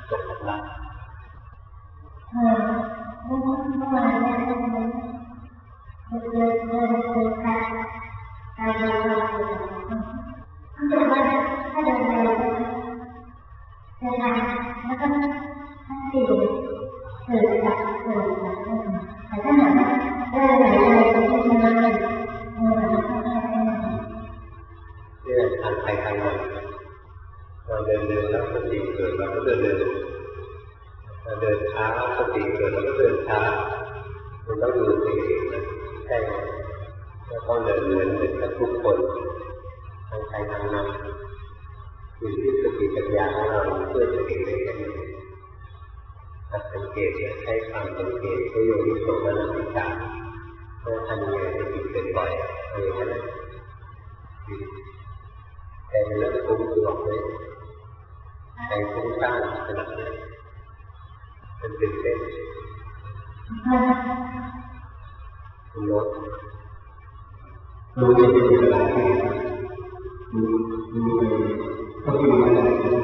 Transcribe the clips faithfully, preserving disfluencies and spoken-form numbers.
ตกหลับเออเมื่อเมื่อวานเนี่ยเดินเดินเดินเดินเดินทางทางเราเราเดินมาถ้าเดินเร็วเดินทางแล้วก็ถ้าสี่เกิดจากเกิดจากแต่ถ้าหากเดินไหลเลยก็จะมาเลยเออเนี่ยทางใครทางมันเราเดินเร็วแล้วสติเกิดเราก็เดินเร็วเราเดินช้าสติเกิดเราก็เดินช้ามันต้องดูตัวเองนะใช่ก็ต้องเดินเดินเป็นกับทุกคนทางใครทางมันอยู่ที่สติปัญญาของเราเพื่อจะเห็นได้กันหัดสังเกตใช้ความสังเกตประโยชน์ที่ส่งมาในจิตใจเพื่อทำยังไงให้จิตเป็นบ่อยอะไรอย่างนั้นแต่ในเรื่องฟุ้งตัวเลยใจฟุ้งซ่านขนาดนี้มันเป็นเส้นคุณลดรู้จะเป็นอะไรที่รู้รู้ไปก็คืออะไร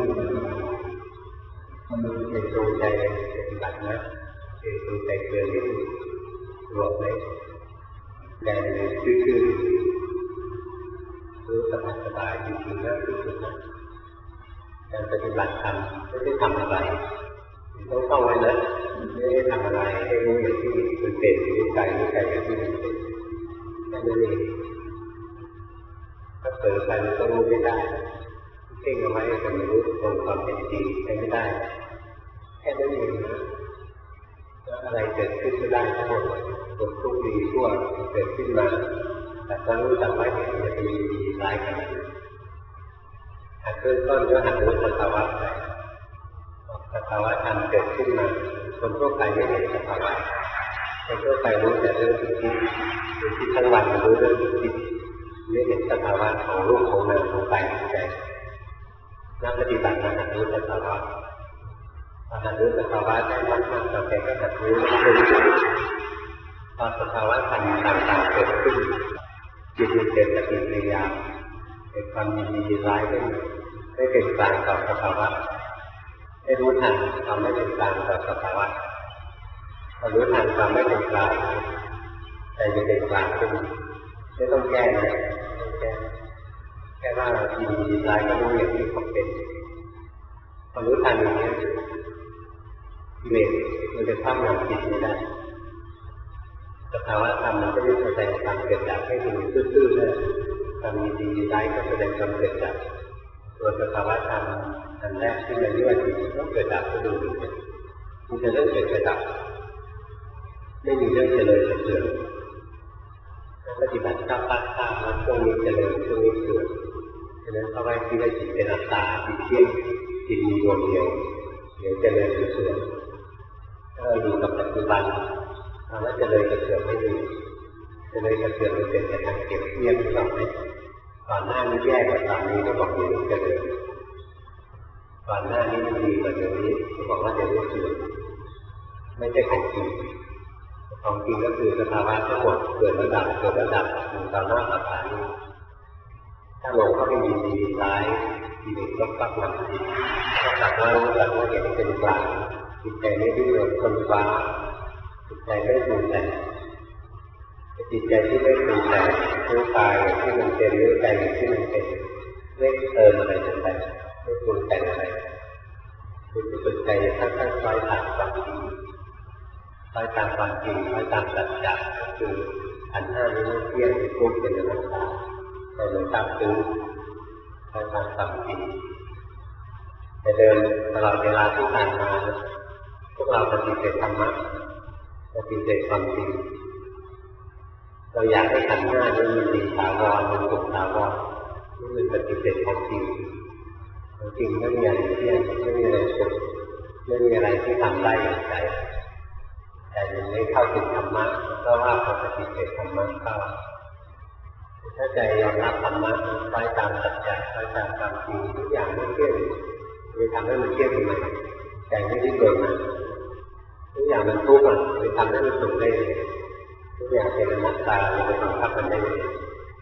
มันเป็นตัวใจเป็นหลักนะเป็นตัวใจเกินที่รวมเลยใจซื่อๆรู้สบายสบายจริงๆแล้วที่สุดนะการปฏิบัติธรรมไม่ได้ทำอะไรต้องเข้าไว้นะไม่ได้ทำอะไรให้รู้อย่างที่มันเป็นรู้ใจรู้ใจอย่างที่มันเป็นแค่นั้นเองถ้าเกิดไปมันก็รู้ไม่ได้เพ่งเอาไว้แต่ไม่รู้ตรงความเป็นจริงใช้ไม่ได้แค่นั้นเองนะแล้วอะไรเกิดขึ้นก็ได้ทั้งหมดผลทุกข์ดีชั่วเกิดขึ้นมาแต่ถ้ารู้จักไว้เนี่ยมันจะมีดีร้ายขนาดไหนหัดเริ่มต้นก็หัดรู้สภาวะไปสภาวะธรรมเกิดขึ้นมาคนทั่วไปไม่เห็นสภาวะคนทั่วไปรู้แต่เรื่องที่คิดรู้ที่ทั้งวันรู้เรื่องที่คิดไม่เห็นสภาวะของรูปของนามของกายของใจนักปฏิบัติมาหัดรู้สภาวะพอหัดรู้สภาวะได้มากๆต่อไปก็หัดรู้เรื่องพอสภาวะธรรมต่างๆเกิดขึ้นจิตมันเกิดปฏิกิริยาเกิดความยินดีร้ายขึ้นไม่เป็นกลางต่อสภาวะให้รู้ทันความไม่เป็นกลางต่อสภาวะพอรู้ทันความไม่เป็นกลางใจจะเป็นกลางขึ้นไม่ต้องแก้นะแก้แค่ว่ายินดีร้ายก็รู้อย่างที่เขาเป็นพอรู้ทันอย่างนี้กิเลสมันจะเข้ามาจิตไม่ได้สภาวะธรรมมันก็จะแสดงความเกิดดับให้ดูซื่อๆเลยความยินดีร้ายก็แสดงความเกิดดับตัวสภาวะธรรมอันแรกที่เราเรียกว่าจิตต้องเกิดดับก็ดูดูมันจะเริ่มเกิดกระดับไม่มีเรื่องเจริญเสื่อมปฏิบัติข้าวปั้นข้าวแล้วช่วงนี้เจริญช่วงนี้เสื่อมฉะนั้นเขาไว้ที่ว่าจิตเป็นอัตตาจิตเที่ยงจิตมีดวงเดียวเดี๋ยวเจริญเสื่อมถ้าเราอยู่กับปัจจุบันทำให้เจริญเสื่อมไม่ดีเจริญเสื่อมมันเป็นแต่ทางเก็บเงียบหรือเปล่าไหมก่อนหน้านี้แย่กว่าตอนนี้เราบอกอยู่เจริญก่อนหน้านี้ดีกว่าเดี๋ยวนี้เราบอกว่าเดี๋ยวนี้เสื่อมไม่ใช่ของจริงของจริงก็คือสภาวะทั้งหมดเกิดระดับเกิดระดับอยู่ต่อหน้าต่อตานี้ถ้าลงก็ไม่มีดีร้ายดีเด็กก็ปักหลังดีก็ตัดว่ารู้จักว่าเห็นเป็นกลางจิตใจไม่ดิ้นรนคนฟ้าจิตใจไม่ปรุงแต่งจิตใจที่ไม่ปรุงแต่งรู้กายที่มันเป็นรู้ใจที่มันเป็นไม่เติมอะไรลงไปไม่ปรุงแต่งอะไรคือจิตใจท่านท่านคอยตามความจริงคอยตามความจริงคอยตามสัจจะก็คือขันธ์ห้านี้ไม่เที่ยงเป็นทุกข์เป็นอนัตตาแต่เราตามรู้คอยตามความจริงแต่เดินตลอดเวลาที่ผ่านมาพวกเราปฏิเสธธรรมะปฏิเสธความจริงเราอยากให้ขันธ์ห้านี้มันดีถาวรมันถูกถาวรนี่มันปฏิเสธความจริงความจริงไม่มีอะไรเที่ยงไม่มีอะไรสุขไม่มีอะไรที่ทำได้อย่างใจแต่ยังไม่เข้าถึงธรรมะก็ว่าเขาปฏิเสธธรรมะเข้าถ้าใจยอมรับธรรมะคอยตามสัจจะคอยตามความจริงทุกอย่างไม่เที่ยงจะทำให้มันเที่ยงทำไมใจไม่ได้เกิดมาทุกอย่างมันทุกข์อ่ะจะทำให้มันสุขได้ทุกอย่างเป็นอนัตตาจะไปบังคับมันได้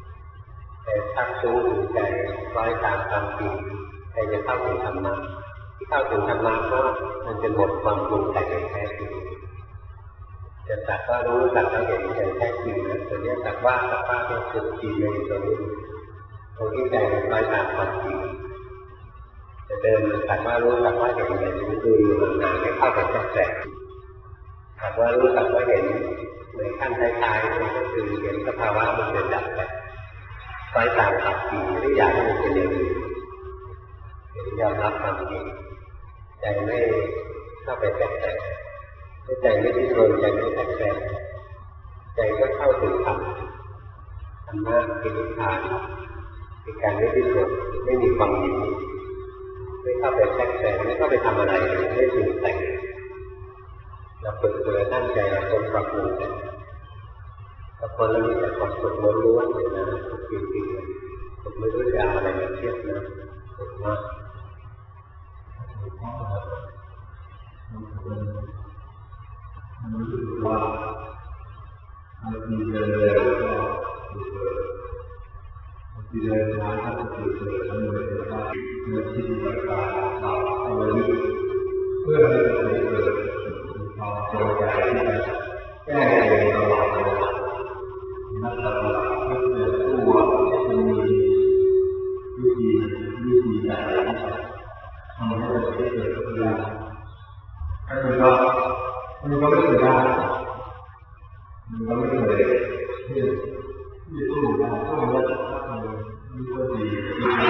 แต่ถ้ารู้ถึงใจคอยตามความจริงใจจะเข้าถึงธรรมะที่เข้าถึงธรรมะเพราะมันจะหมดความปรุงแต่งอย่างแท้จริงจะสักว่ารู้สักว่าเห็นอย่างแท้จริงนะตัวนี้สักว่าสักว่าเป็นจุดจริงในตัวนี้ตรงที่ใจมันคอยตามความจริงจะเดินสักว่ารู้สักว่าเห็นอย่างนี้ดูอยู่ห่างๆไม่เข้าไปแทรกแซงสักว่ารู้สักว่าเห็นในขั้นท้ายๆก็คือเห็นสภาวะมันจะดับไปคอยตามความจริงไม่ได้อยากให้มันเป็นอย่างอื่นยอมรับความจริงใจไม่เข้าไปแทรกแซงใจไม่ดิ้นรนใจไม่แทรกแซงใจก็เข้าถึงธรรมธรรมะเป็นนิพพานเป็นการไม่ดิ้นรนไม่มีความยินดีไม่เข้าไปแทรกแซงไม่เข้าไปทำอะไรไม่ปรุงแต่งเราฝึกตัวตั้งใจเราคนปรับปรุงแต่งแต่คนเรามีแต่ความสุขล้วนๆเลยนะจริงๆผมไม่รู้จะเอาอะไรมาเทียบนะผมว่ามันรู้สึกว่าบางทีเดินเร็วก็ดูเกิดบางทีเดินช้าก็ดูเกิดแล้วมันจะได้เมื่อที่มีอาการเราเอาไว้เพื่อให้เกิดเกิดความจงใจที่จะแก้เองตลอดเวลานักปฏิบัติเพื่อจะสู้ว่าจะมีวิธีวิธีใดทำให้เราได้เกิดขึ้นได้ถ้าคุณว่ามันก็ไม่เคยได้มันก็ไม่เคยที่ที่สู้ได้สู้ได้มันก็ดีที่ได้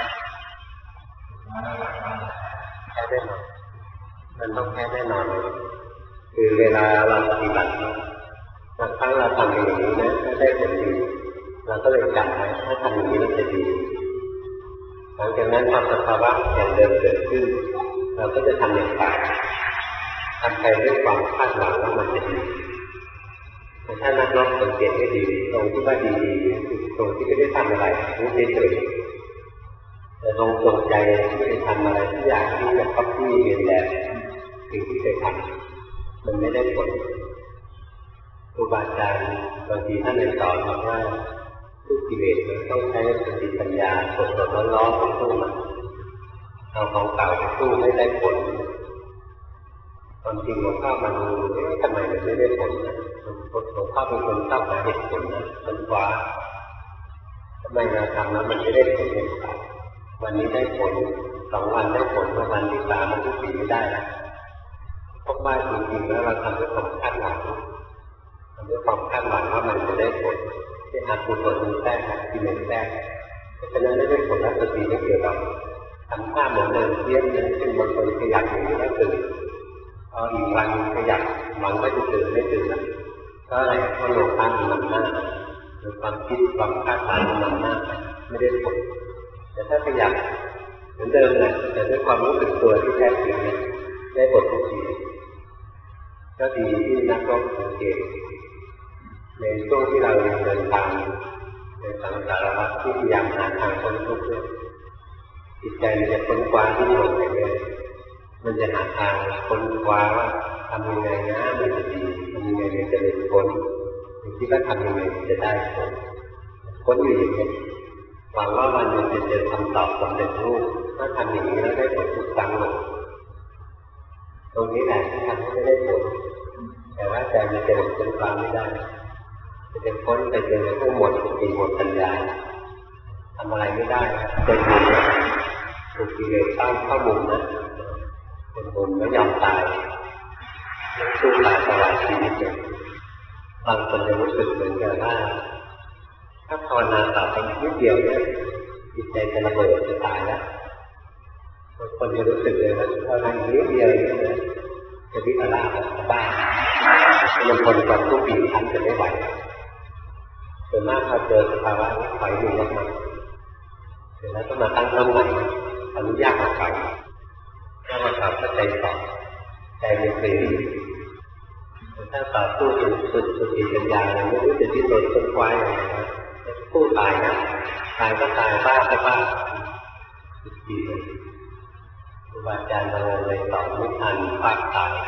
แค่แน่นอนมันต้องแค่แน่นอนเลยคือเวลาเราปฏิบัติบางครั้งเราทำอย่างนี้นะไม่ได้ผลดีเราก็เลยจำไว้ถ้าทำอย่างนี้มันจะดีหลังจากนั้นความสภาวะอย่างเดิมเกิดขึ้นเราก็จะทำอย่างต่างทำไปด้วยความคาดหวังว่ามันจะดีแต่ถ้านักรบสังเกตให้ดีตรงที่ว่าดีๆตรงที่ไม่ได้ทำอะไรรู้เฉยๆแต่ลงจงใจที่จะทำอะไรทุกอย่างที่จะคับที่เรียนแบบสิ่งที่เคยทำมันไม่ได้ผลครูบาอาจารย์บางทีท่านเลยสอนบอกว่าทุกกิเลสมันต้องใช้สติปัญญาสดๆร้อนๆไปสู้มันเอาของเก่าไปสู้ไม่ได้ผลความจริงหลวงพ่อมาดูทำไมมันไม่ได้ผลนะหลวงพ่อเป็นคนชอบหาเหตุผลนะมันว่าทำไมเราทำแล้วมันไม่ได้ผลอย่างไรวันนี้ได้ผลสองวันได้ผลวันที่สามวันที่สี่ไม่ได้นะเพราะว่าจริงๆแล้วเราทำด้วยความคาดหวังทำด้วยความคาดหวังว่ามันจะได้ผลที่อากุศลมันแทรกกิเลสแทรกเพราะฉะนั้นไม่ได้ผลแล้วสติไม่เกี่ยวกับทำท่าเหมือนเดิมเทียบเลยซึ่งบางคนขยันอย่างนี้แล้วตื่นพออีกวันขยับหวังว่าจะตื่นไม่ตื่นนะก็อะไรก็โลภะมันนำหน้าหรือความคิดความคาดหวังมันนำหน้าไม่ได้ผลแต่ถ้าขยับเหมือนเดิมเลยแต่ด้วยความรู้สึกตัวที่แท้จริงเนี่ยได้ผลทุกทีก็ดีที่นักรบสังเกตในช่วงที่เราเดินทางในสังสารวัฏที่พยายามหาทางพ้นทุกข์จิตใจมันจะค้นคว้าที่หลงไปเลยมันจะหาทางค้นคว้าว่าทำยังไงนะมันจะดีทำยังไงมันจะหลุดพ้นคิดว่าทำยังไงจะได้ผลพ้นอยู่อย่างนี้หวังว่าวันหนึ่งจะเจอคำตอบสำเร็จรูปถ้าทำอย่างนี้แล้วได้ผลทุกครั้งเลยตรงนี้แหละที่ทำให้ไม่ได้ผลแต่ว่าใจมันจะหลุดพ้นความไม่ได้จะพ้นไปเจอผู้หมดสติหมดปัญญาทำอะไรไม่ได้ใจบุญนะถูกกิเลสตั้งเข้ามุมนะเป็นบุญแล้วยอมตายสู้ตายตลอดชีวิตเลยบางคนจะรู้สึกเหมือนกันว่าถ้าภาวนาต่อไปนิดเดียวเนี่ยจิตใจจะระเบิดจะตายแล้วบางคนจะรู้สึกเลยว่าภาวนานิดเดียวเนี่ยจะวิปลาสบ้าบางคนกับทุกปีทันจะไม่ไหวส่วนมากพอเจอสภาวะนี้ถอยหนีออกมาเสร็จแล้วก็มาตั้งต้นใหม่อนุญาตมาเก่าถ้ามาเก่าก็ใจต่อใจเป็นเสรีถ้าต่อสู้จนสุดสุดปัญญาเลยไม่รู้จะดิ้นรนค้นคว้าอย่างไรสู้ตายนะตายก็ตายบ้าก็บ้าสุดทีเลยครูบาอาจารย์บางองค์เลยสอนไม่ทันปากตาย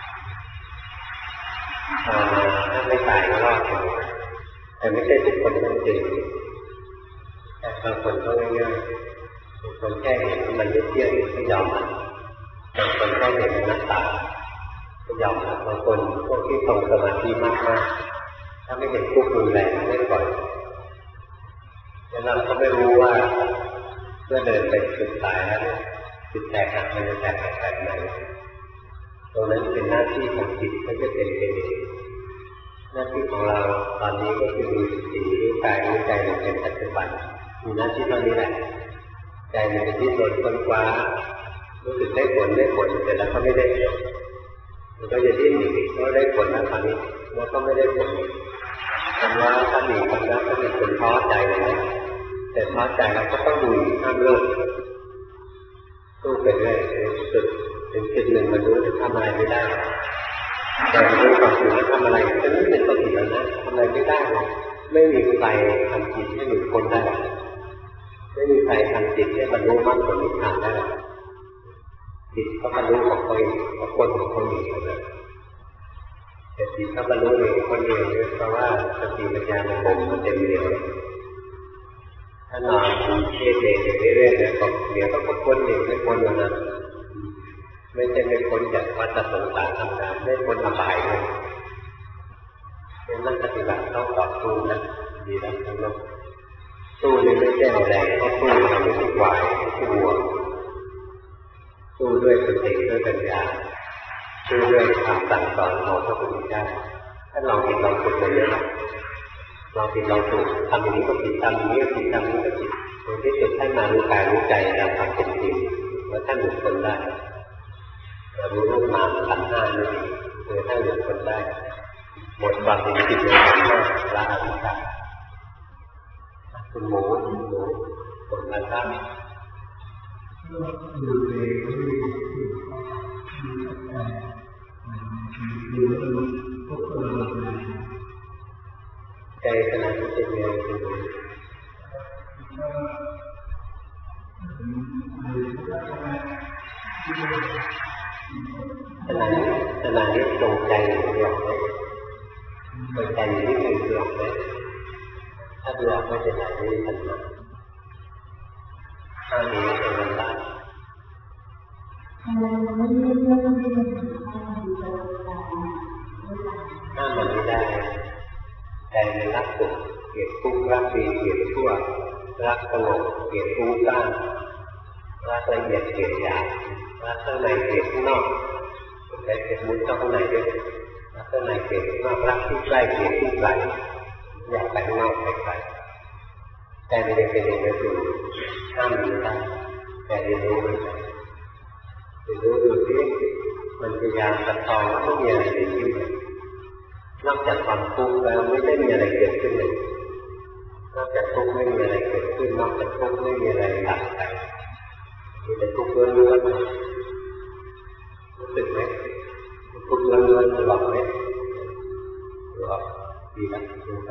ถ้าไม่ตายก็รอดแต่ไม่ใช่ทุกคนต้องจริงแต่บางคนก็ง่ายๆบางคนแค่เห็นมันไม่เที่ยงไม่ยอมบางคนก็เห็นหน้าตาก็ยอมบางคนพวกที่ทรงสมาธิมากๆถ้าไม่เห็นทุกข์รุนแรงไม่ปล่อยแล้วเราก็ไม่รู้ว่าเมื่อเดินไปสุดสายแล้วจิตแตกหักมันจะแตกหักแบบไหนตรงนั้นเป็นหน้าที่ของจิตไม่ใช่เป็นเองหน้าที่ของเราตอนนี้ก็คือดูสติรู้กายรู้ใจเป็นปัจจุบันมีหน้าที่เท่านี้แหละใจมันจะดิ้นรนค้นคว้ารู้สึกได้ผลได้ผลแต่แล้วก็ไม่ได้ผลมันก็จะดิ้นอีกก็ได้ผลแล้วคราวนี้แล้วก็ไม่ได้ผลคำว่าถ้ามีคำนั้นก็เป็นคนท้อใจเลยแต่ท้อใจเราก็ต้องดูห้ามเลิกสู้ไปเรื่อยสุดถึงจุดหนึ่งมันรู้จะทำอะไรไม่ได้แต่รู้ความจริงแล้วทำอะไรก็ไม่เป็นปกติแล้วนะทำอะไรไม่ได้ไม่มีใครทำจิตให้หลุดพ้นได้ไม่มีใครทำจิตให้บรรลุมรรคผลนิพพานได้จิตก็บรรลุของตัวเองของคนของคนอื่นนะแต่จิตก็บรรลุเองคนเองเพราะว่าสติปัญญาในผมมันเต็มเหนียวถ้านอนเทเทเรื่อยๆเนี่ยก็เดี๋ยวก็พ้นเองไม่พ้นแล้วนะไม่ใช่ไม่พ้นจากวัฏสงสารธรรมดาไม่พ้นอบายเลยเป็นนักปฏิบัติต้องต่อสู้นะดีแล้วทั้งนั้นสู้นี่ไม่ใช่เอาแรงก็สู้เราไม่ใช่กวายไม่ใช่วัวสู้ด้วยสติด้วยปัญญาสู้ด้วยคำสั่งสอนของพระพุทธเจ้าถ้าเราผิดเราถูกเลยนะเราผิดเราถูกทำอย่างนี้ก็ผิดทำอย่างนี้ก็ผิดทำอย่างนี้ก็ผิดในที่สุดท่านมารู้กายรู้ใจตามความเป็นจริงว่าท่านหลุดพ้นได้เรารู้รูปนามขันธ์ห้านี่โดยท่านหลุดพ้นได้หมดความเป็นจิตในขันธ์ห้าละอวิชชาคุณหมูคุณหมูคนละท่านใจขณะที่เป็นยังไงขณะนี้ขณะนี้ตรงใจอยู่หรอกไหมตรงใจอยู่ที่มือหรอกไหมถ้าดูออกไม่เป็นไรไม่มีปัญหาถ้ามีเป็นมันได้ถ้ามันไม่ได้ใจมันรักสุขเกลียดทุกข์รักดีเกลียดชั่วรักสงบเกลียดฟุ้งซ่านรักละเอียดเกลียดหยาบรักข้างในเกลียดข้างนอกใจเกลียดมุดเข้าข้างในด้วยรักข้างในเกลียดข้างนอกรักที่ใกล้เกลียดที่ไกลอยากไปข้างนอกไปไกลใจมันจะเป็นอย่างนั้นอยู่ห้ามมันได้แต่เรียนรู้มันเรียนรู้ดูที่มันพยายามประคองว่าไม่มีอะไรเกิดขึ้นนอกจากความทุกข์แล้วไม่ได้มีอะไรเกิดขึ้นเลยนอกจากทุกข์ไม่มีอะไรเกิดขึ้นนอกจากทุกข์ไม่มีอะไรดับไปมีแต่ทุกข์ล้วนๆรู้สึกไหมทุกข์ล้วนๆหลอกไหมหลอกดีนะดูไป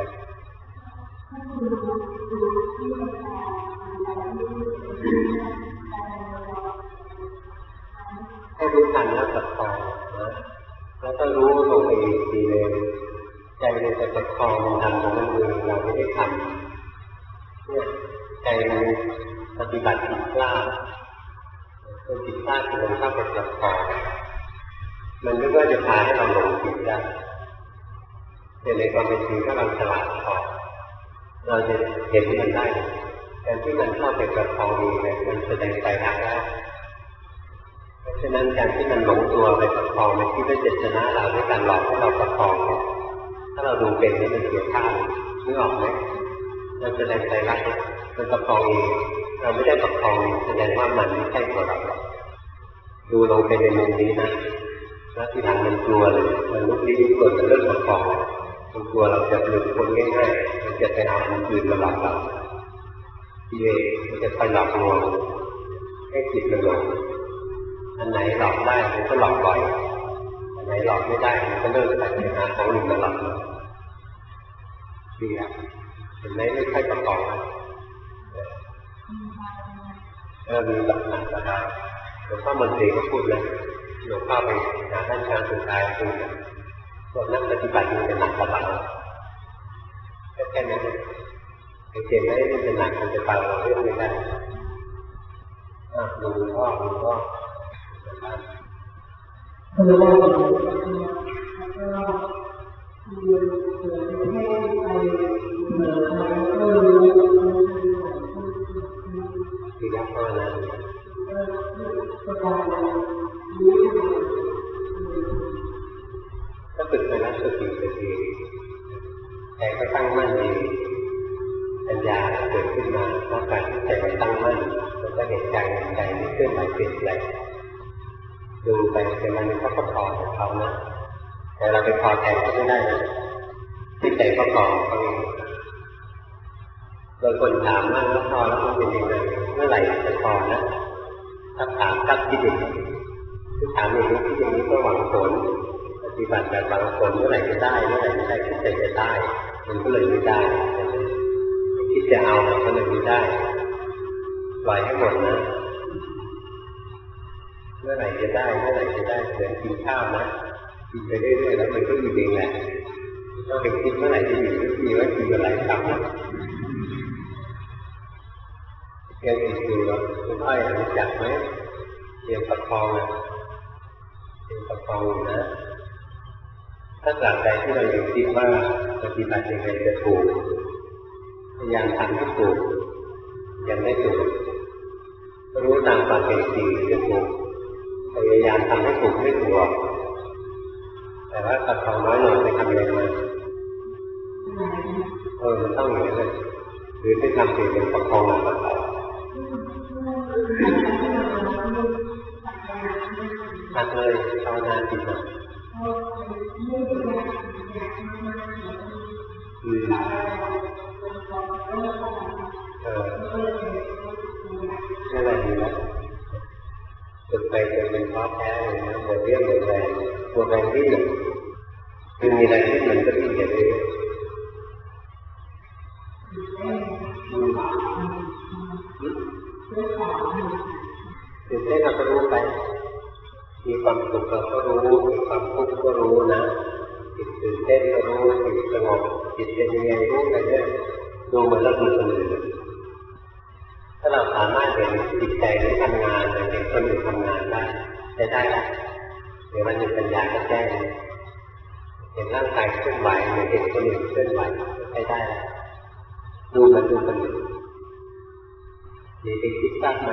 ให้รู้ทันแล้วประคองนะแล้วก็รู้ลงไปอีกทีเลยใจมันจะประคองมันทำของมันเองเราไม่ได้ทำเนี่ยใจมันปฏิบัติผิดพลาดเป็นผิดพลาดที่มันเข้าไปประคองมันไม่ว่าจะพาให้เราหลงผิดได้แต่ในความเป็นจริงถ้าเราฉลาดพอเราจะเห็นมันได้การที่มันเข้าไปประคองเองเนี่ยมันแสดงใจรักแล้วเพราะฉะนั้นการที่มันหลงตัวไปประคองมันคิดว่าจะชนะเราด้วยการหลอกให้เราประคองถ้าเราดูเป็นนี่มันเสียท่านึกออกไหมเราแสดงใจรักมันประคองเองเราไม่ได้ประคองแสดงว่ามันไม่ใช่ตัวเราดูลงไปในมุมนี้นะแล้วทีหลังมันกลัวเลยมันลุกลี้ลุกลนมันเริ่มประคองมันกลัวเราจะหลุดพ้นง่ายๆมันจะไปเอามันคืนมาหลอกเราทีเองมันจะไปหลอกลวงให้จิตมันหลงอันไหนหลอกได้มันก็หลอกบ่อยอันไหนหลอกไม่ได้มันก็เลิกไปหาของอื่นมาหลอกดีอ่ะเห็นไหมไม่ค่อยประกอบเออมีแบบนั้นก็ได้หลวงพ่อมนตรีก็พูดเลยหลวงพ่อไปหาท่านชาสุดท้ายพูดพวกนักปฏิบัติมันจะหนักกว่าเราแค่นั้นเองไอ้เจนไม่ได้เป็นหนักมันจะเบาเราเรื่องไม่ได้ดูพ่อดูพ่อคือว่าแล้วก็คือให้ไปเหมือนกันก็รู้ที่ยักษ์ภาวนาก็ฝึกไปแล้วสติสติใจก็ตั้งมั่นดีปัญญาเกิดขึ้นมาเพราะการที่ใจมันตั้งมั่นมันก็เห็นใจใจไม่เคลื่อนไหวเปลี่ยนแปลงดูไปเป็นมันก็ประคองของเขานะแต่เราไปพอใจเขาไม่ได้นะที่ใจประคองเขาเองบางคนถามมากแล้วพอแล้วมันเป็นยังไงเมื่อไหร่จะพอนะถ้าถามทักที่ดีคือถามอย่างนี้ที่อย่างนี้ก็หวังผลปฏิบัติแบบหวังผลเมื่อไหร่จะได้เมื่อไหร่จะได้ที่ใจจะได้มันก็เลยไม่ได้ที่จะเอามันก็เลยไม่ได้ปล่อยให้หมดนะเมื่อไหร่จะได้เมื่อไหร่จะได้เหมือนกินข้าวนะกินไปเรื่อยๆแล้วมันก็อยู่เองแหละต้องไปคิดเมื่อไหร่จะอยู่ทุกทีว่ากินอะไรทำนะเรียนติดอยู่แล้วคุณอ้อยรู้จักไหมเรียนประคองนะเรียนประคองนะถ้าตราบใดที่เรายังคิดว่าปฏิบัติยังไงจะถูกพยายามทำให้ถูกยังไม่ถูกรู้ตามความเป็นจริงจะถูกพยายามทำให้ถูกไม่ถูกแต่ว่าประคองน้อยหน่อยไปทำอะไรมาเออมันต้องอย่างนี้เลยหรือไปทำสิ่งเป็นประคองหลังประคองหัดเลยภาวนาจิตนะอืมเออนั่นแหละดีแล้วฝึกไปจนเป็นท้อแท้เลยนะหมดเรี่ยวหมดแรงหมดแรงที่หนึ่งคือมีแรงที่มันก็ที่เดียวเองตื่นเต้นเราก็รู้ไปมีความสุขเราก็รู้มีความทุกข์ก็รู้นะจิตตื่นเต้นก็รู้จิตสงบจิตเป็นยังไงรู้ไปเรื่อยดูเหมือนเราดูคนอื่นถ้าเราสามารถเห็นจิตใจที่ทำงานเห็นคนอื่นทำงานได้จะได้ละเดี๋ยวมันมีปัญญาก็แจ้งเห็นร่างกายเคลื่อนไหวเห็นคนอื่นเคลื่อนไหวได้ได้ละดูมันดูคนอื่นมีไปคิดทราบไหม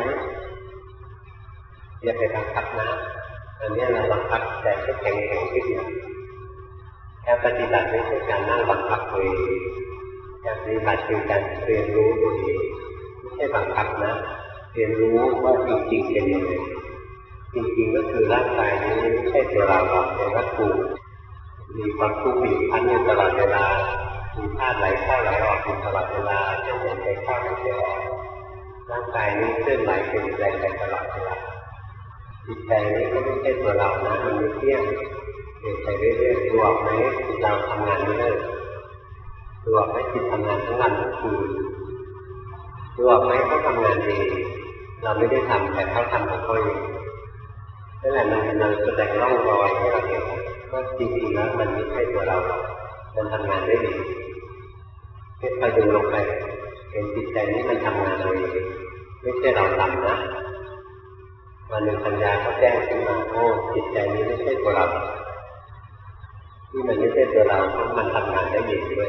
อย่าไปบังคับนะอันนี้เราบังคับแต่ก็แข็งแข็งขึ้นนะการปฏิบัติไม่ใช่การนั่งบังคับตัวเองการปฏิบัติคือการเรียนรู้ตัวเองไม่ใช่บังคับนะเรียนรู้ว่าจริงๆเป็นยังไงจริงๆก็คือร่างกายนี้ไม่ใช่ตัวเราหรอกเป็นวัตถุมีความทุกข์บีบคั้นอยู่ตลอดเวลามีธาตุไหลเข้าไหลออกอยู่ตลอดเวลาเช่นใจเข้าใจออกร่างกายนี้เคลื่อนไหวเปลี่ยนแปลงไปตลอดเวลาจิตใจนี้ก็ไม่ใช่ตัวเรานะมันไม่เที่ยงเปลี่ยนไปเรื่อยๆดูออกไหมจิตเราทำงานไม่เลิกดูออกไหมจิตทำงานทั้งวันทั้งคืนดูออกไหมเขาทำงานเองเราไม่ได้ทำแต่เขาทำของเขาเองนั่นแหละมันมันแสดงร่องรอยให้เราเห็นว่าจริงๆแล้วมันไม่ใช่ตัวเรามันทำงานได้ดีค่อยๆดูลงไปเห็นจิตใจนี้มันทำงานเองไม่ใช่เราทำนะวันหนึ่งปัญญาเขาแจ้งขึ้นมาโอ้จิตใจนี้ไม่ใช่ตัวเราที่มันไม่ใช่ตัวเราเพราะมันทำงานได้ดีด้วย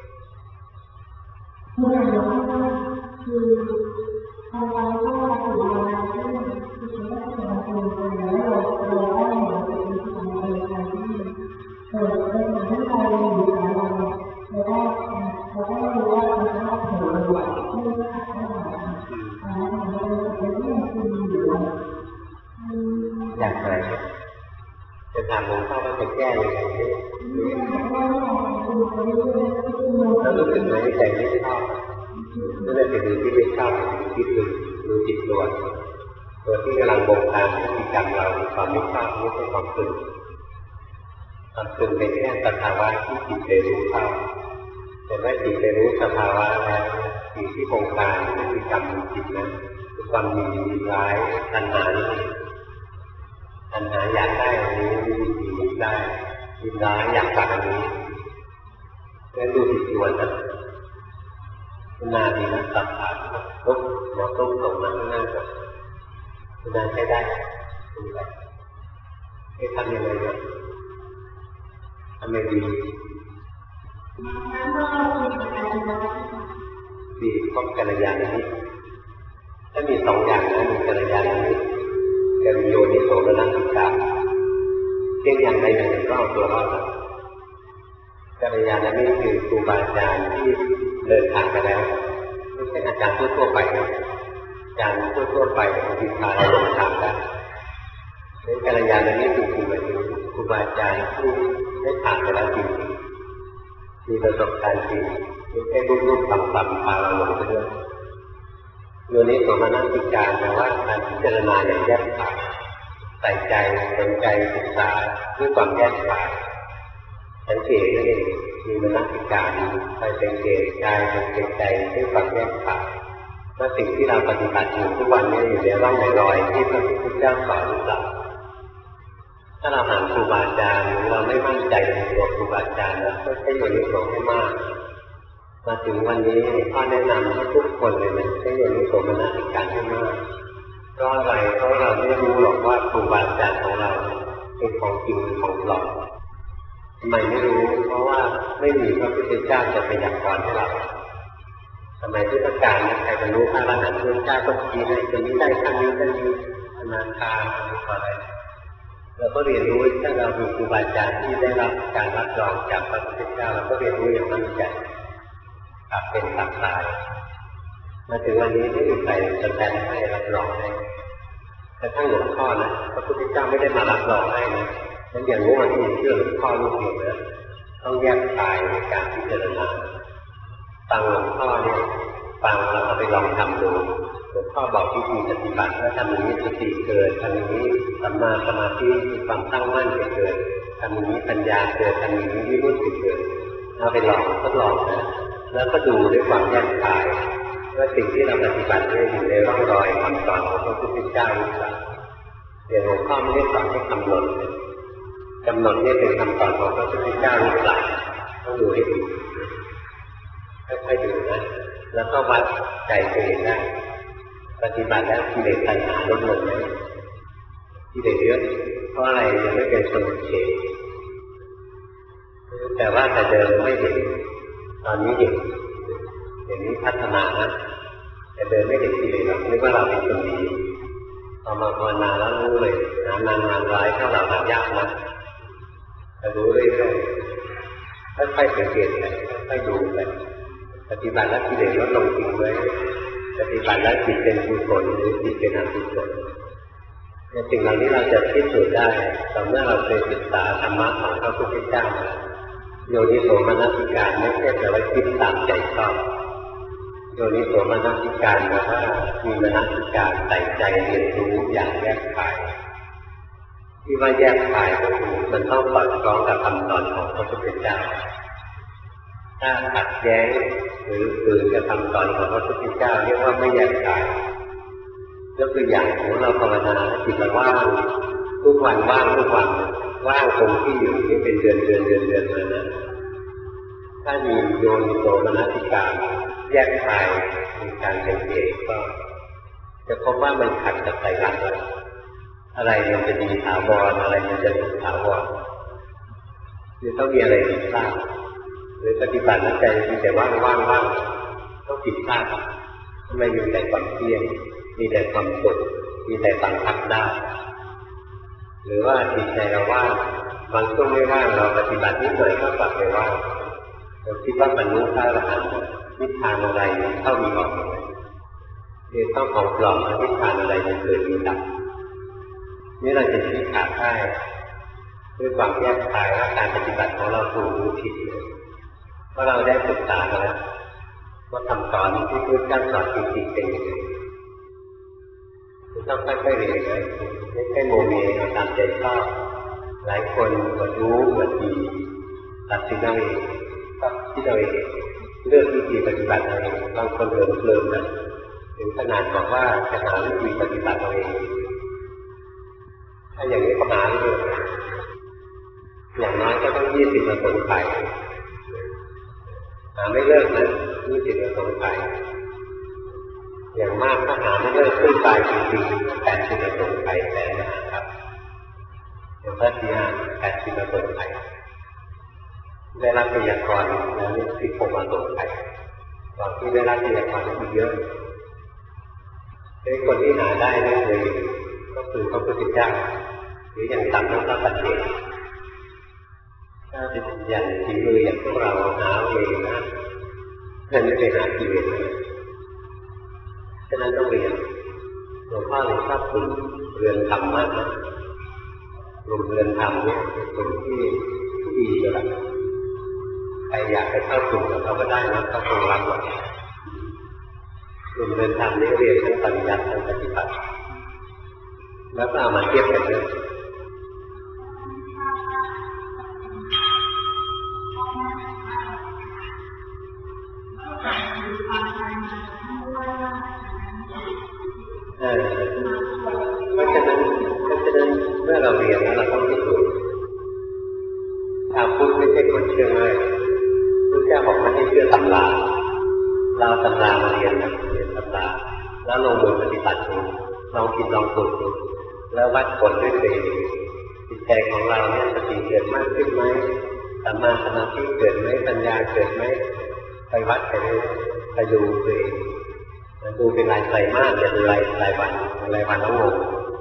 คือทำอะไรก็ถือว่าที่ที่ฉันก็ทำมาเป็นแล้วเราเราได้เห็นสิ่งที่ทำในการที่เกิดเป็นเหมือนที่เราอยู่กับเราเราได้เราได้รู้ว่าเราจะต้องเผยไหวที่ขาดไม่ไหวแล้วเราเป็นที่คุณอยู่อยากไหนจะถามหลวงพ่อว่าจะแก้ยังไงแล้วรู้สึกไหมใจไม่ชอบก็เลยไปดูที่ไม่ชอบดูที่ดูดูจิตตัวตัวที่กำลังบงการพฤติกรรมเราความไม่ชอบไม่ใช่ความสึกความสึกเป็นแค่สภาวะที่จิตไปรู้เข้าแต่ว่าจิตไปรู้สภาวะแล้วสิ่งที่บงการพฤติกรรมของจิตนั้นคือความมีมีร้ายตัณหานี่ตัณหาอยากได้อันนี้มีได้มีร้ายอยากได้อันนี้แล้วดูจิตตัวนะคุณนาดีนะตัดขาดลุกหมอตุ้มส่งมาข้างหน้าก่อนคุณนาใช้ได้คุณไปให้ทำยังไงนะทำไม่ดีดีพบกัลยาณมิตรถ้ามีสองอย่างนะมีกัลยาณมิตรกับโยนิโสมนสิการเพียงอย่างใดอย่างหนึ่งก็เอาตัวรอดกัลยาณมิตรคือครูบาอาจารย์ที่เดินทางไปแล้วไม่ใช่อาจารย์ทั่วๆไปอาจารย์ทั่วๆไปที่พาเราเดินทางได้ในกัลยาณมิตรคือครูบาอาจารย์ที่ได้ผ่านไปแล้วจริงมีประสบการณ์จริงไม่ใช่รูปๆต่ำๆพาเราหลงไปด้วยโยนิโสมนสิการแปลว่าการพิจารณาอย่างแยบคายใส่ใจสนใจศึกษาด้วยความแยบคายสังเกตนั่นเองมีมนสิการไปสังเกตกายสังเกตใจด้วยความแยบคายว่าสิ่งที่เราปฏิบัติอยู่ทุกวันนี้อยู่ในร่องในรอยที่พระพุทธเจ้าสอนหรือเปล่าถ้าเราห่างครูบาอาจารย์เราไม่มั่นใจในตัวครูบาอาจารย์แล้วก็ใช้โยนิโสให้มากมาถึงวันนี้พ่อแนะนำให้ทุกคนเลยนะใช้โยนิโสมนสิการให้มากเพราะอะไรเพราะเราไม่รู้หรอกว่าครูบาอาจารย์ของเราเป็นของจริงของปลอมทำไมไม่รู้เพราะว่าไม่มีพระพุทธเจ้าจะเป็นอย่างก่อนให้เราสมัยพุทธกาลนะใครจะรู้พระอรหันต์พุทธเจ้าก็ชี้ให้คนนี้ได้ขั้นนี้ขั้นนี้อนาคาอะไรเราก็เรียนรู้ถ้าเรามีครูบาอาจารย์ที่ได้รับการรับรองจากพระพุทธเจ้าเราก็เรียนรู้อย่างมั่นใจกลับเป็นกลับตายมาถึงวันนี้ไม่มีใครจะแทนให้รับรองให้แต่ทั้งหลวงพ่อนะพระพุทธเจ้าไม่ได้มารับรองให้นะนั่นอย่างรู้ว่าที่เชื่อหลวงพ่อลูกเดียวนะต้องแยกกายในการพิจารณาฟังหลวงพ่อเนี่ยฟังแล้วเอาไปลองทำดูหลวงพ่อบอกวิธีปฏิบัติว่าทำอย่างนี้สติเกิดทำอย่างนี้สัมมาสมาธิมีความตั้งมั่นเกิดทำอย่างนี้ปัญญาเกิดทำอย่างนี้วิมุตติเกิดเอาไปลองทดลองนะแล้วก็ดูด้วยความแยกกายว่าสิ่งที่เราปฏิบัติได้อยู่ในร่องรอยคำสอนของพระพุทธเจ้าหรือเปล่าเดี๋ยวหลวงพ่อไม่ได้สอนให้กำหนดกำหนดนี่เป็นคำสอนของพระพุทธเจ้าหรือเปล่าต้องดูให้ดีค่อยๆดูนะแล้วก็วัดใจตัวเองได้ปฏิบัติแล้วกิเลสตัณหาลดลงไหมกิเลสเยอะเพราะอะไรยังไม่เป็นสมุทเฉทแต่ว่าแต่เดิมไม่เห็นตอนนี้เห็นอย่างนี้พัฒนานะแต่เดิมไม่เห็นกิเลสหรอกนึกว่าเราเป็นคนดีพอมาภาวนาแล้วรู้เลยนานนานร้ายถ้าเราทำยากนะแต่รู้เรื่อยๆค่อยๆสังเกตไปค่อยๆดูไปปฏิบัติแล้วกิเลสลดลงจริงไหมปฏิบัติแล้วจิตเป็นกุศลหรือจิตเป็นอกุศลในสิ่งเหล่านี้เราจะพิสูจน์ได้ต่อเมื่อเราเคยศึกษาธรรมะของพระพุทธเจ้าโยนิโสมนสิการไม่ใช่แต่ว่าคิดตามใจชอบโยนิโสมนสิการแปลว่ามีมนสิการใส่ใจเรียนรู้อย่างแยกคายที่ว่าแยกคายก็คือมันต้องสอดคล้องกับคำสอนของพระพุทธเจ้าถ้าขัดแย้งหรือฝืนกับคำสอนของพระพุทธเจ้าเรียกว่าไม่แยกกายยกตัวอย่างของเราภาวนาจิตเราว่างทุกวันว่างทุกวันว่างคงที่อยู่ที่เป็นเดือนเดือนเดือนเดือนเลยนะถ้ามีโยนิโสมนสิการแยกกายมีการสังเกตก็จะพบว่ามันขัดกับไตรลักษณ์อะไรมันจะดีถาวรอะไรมันจะถูกถาวรคือต้องมีอะไรผิดพลาดหรือปฏิบัติแล้วใจมีแต่ว่างว่างว่างต้องผิดพลาดทำไมมีแต่ความเที่ยงมีแต่ความสุขมีแต่บังคับได้หรือว่าจิตใจเราว่างบางช่วงไม่ว่างเราปฏิบัตินิดหน่อยก็กลับไปว่างเราคิดว่าบรรลุพระอรหันต์นิพพานอะไรเข้ามีออกคือต้องของปลอมนิพพานอะไรมันเกิดมีดับนี่เราจะชี้ขาดได้ด้วยความแยกคายว่าการปฏิบัติของเราถูกหรือผิดเพราะเราได้ศึกษามาแล้วว่าคำสอนที่พุทธเจ้าสอนจริงๆเป็นยังไงต้องค่อยๆเรียนเลยไม่ใช่โมเมเอาตามใจชอบหลายคนก็รู้ว่าดีตัดสินเอาเองก็คิดเอาเองเลือกวิธีปฏิบัติเอาเองบางคนเริ่มเริ่มนะถึงขนาดบอกว่าจะหาวิธีปฏิบัติเอาเองถ้าอย่างนี้ก็หาเลยอย่างน้อยก็ต้องยี่สิบละสงสัยหาไม่เลิกนะยี่สิบละสงสัยอย่างมากถ้าหาไม่เลิกขึ้นไปจริงๆแปดสิบละสงสัยแต่นะครับอย่างพระสีหาการชินบทไทยได้รับพยากรณ์แล้วนี่ที่ผมมาตกไทยตอนที่ได้รับพยากรณ์มีเยอะไอ้คนที่หาได้ไม่เลยก็คือพระพุทธเจ้าหรืออย่างต่ำก็พระปัจเจกถ้าเป็นอย่างฝีมืออย่างพวกเราหาเองนะเพื่อนไม่ไปหากิเลสเลยฉะนั้นต้องเรียนหลวงพ่อเลยชอบกลุ่มเรือนธรรมมากนะกลุ่มเรือนธรรมเนี่ยเป็นกลุ่มที่ดีเลยล่ะใครอยากไปเข้ากลุ่มกับเขาก็ได้นะเขาคงรับหมดกลุ่มเรือนธรรมนี้เรียนทั้งปริยัติทั้งปฏิบัติแล้วก็เอามาเทียบกันเลยเออเพราะฉะนั้นเพราะฉะนั้นเมื่อเราเรียนแล้วเราต้องพิสูจน์ชาวพุทธไม่ใช่คนเชื่อง่ายพระเจ้าบอกไม่ให้เชื่อตำราเราตำรามาเรียนนะเรียนตำราแล้วลงมือปฏิบัติดูลองคิดลองฝึกดูแล้ววัดผลด้วยตัวเองจิตใจของเราเนี่ยสติเกิดมากขึ้นไหมสัมมาสมาธิเกิดไหมปัญญาเกิดไหมไปวัดไปเลยไปดูตัวเองดูเป็นรายไตรมาสจะดูรายรายวันรายวันต้องงง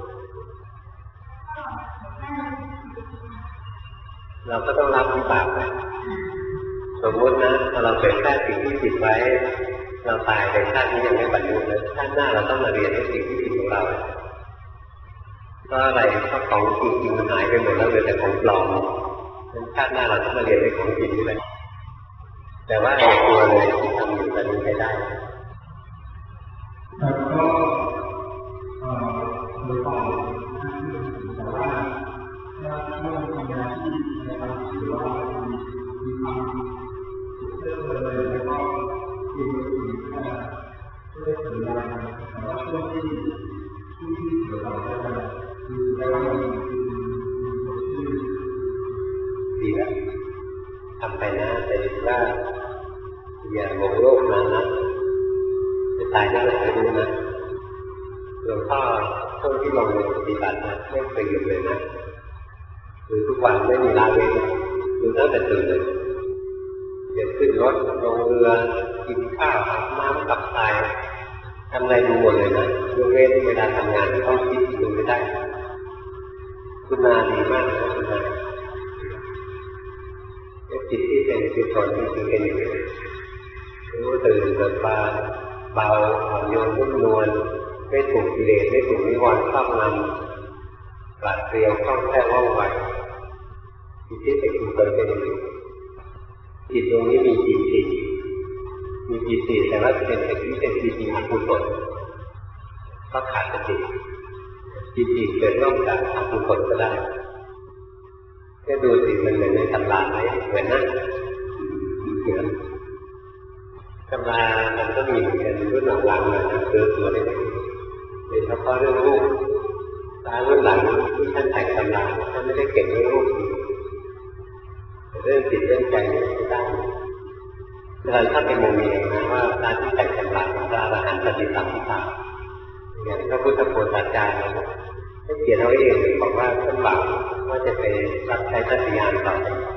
เราก็ต้องรับวิบากนะสมมตินะถ้าเราเป็นแค่สิ่งที่ผิดไว้เราตายในชาตินี้ยังไม่บรรลุเลยชาติหน้าเราต้องมาเรียนในสิ่งที่ผิดของเราก็อะไรเพราะของจริงมันหายไปหมดแล้วเหลือแต่ของปลอมชาติหน้าเราต้องมาเรียนในของจริงนี่แหละแต่ว่าอย่ากลัวเลยที่ทำอยู่ตอนนี้ไม่ได้แล้วก็เอ่อโดยฝ่ายแต่ว่าถ้าเรื่องทำงานที่นะครับหรือว่ามีความเชื่อเลยแล้วก็มีสิ่งที่ช่วยเสริมแรงแต่ว่าช่วงที่ที่ที่เกิดเราได้คือได้ว่ามันคือดีแล้วทำไปนะแต่ว่าอย่าหลงโลกนะนะจะตายได้หรือไม่รู้นะหลวงพ่อช่วงที่ลงมือปฏิบัตินะไม่เคยหยุดเลยนะคือทุกวันไม่มีลาเว้นคือตั้งแต่ตื่นเลยเดี๋ยวขึ้นรถลงเรือกินข้าวอาบน้ำกลับตายทำอะไรดูหมดเลยนะยกเว้นเวลาทำงานต้องคิดดูไม่ได้คุณนาดีมากนะคุณนาจิตที่เป็นกุศลจริงๆเป็นอย่างนี้รู้ตื่นเบิกบานเบาอ่อนโยนนุ่มนวลไม่ถูกกิเลสไม่ถูกนิวรณ์ครอบงำปราดเปรียวคล่องแคล่วว่องไวจิตที่เป็นกุศลเป็นอย่างนี้จิตตรงนี้มีจิตสี่มีจิตสี่แต่ว่าเป็นแต่ที่เป็นจิตสี่อกุศลก็ขาดสติจิตสี่เกิดนอกจากอกุศลก็ได้แค่ดูสิมันเหมือนในตำราไหมเหมือนนะเหมือนตำรามันก็มีเหมือนกันรุ่นหลังๆเลยนะเจอตัวเล็กโดยเฉพาะเรื่องรูปตารุ่นหลังที่ท่านแต่งตำราท่านไม่ได้เก่งเรื่องรูปเรื่องจิตเรื่องใจไม่ได้เราถ้าเป็นโมมีนะว่าการที่แต่งตำราของพระอรหันต์ปฏิสัมภิทาอย่างพระพุทธโฆษาจารย์ให้เขียนเอาเองบอกว่าท่านหวังว่าจะไปรับใช้สัจญานต่อไป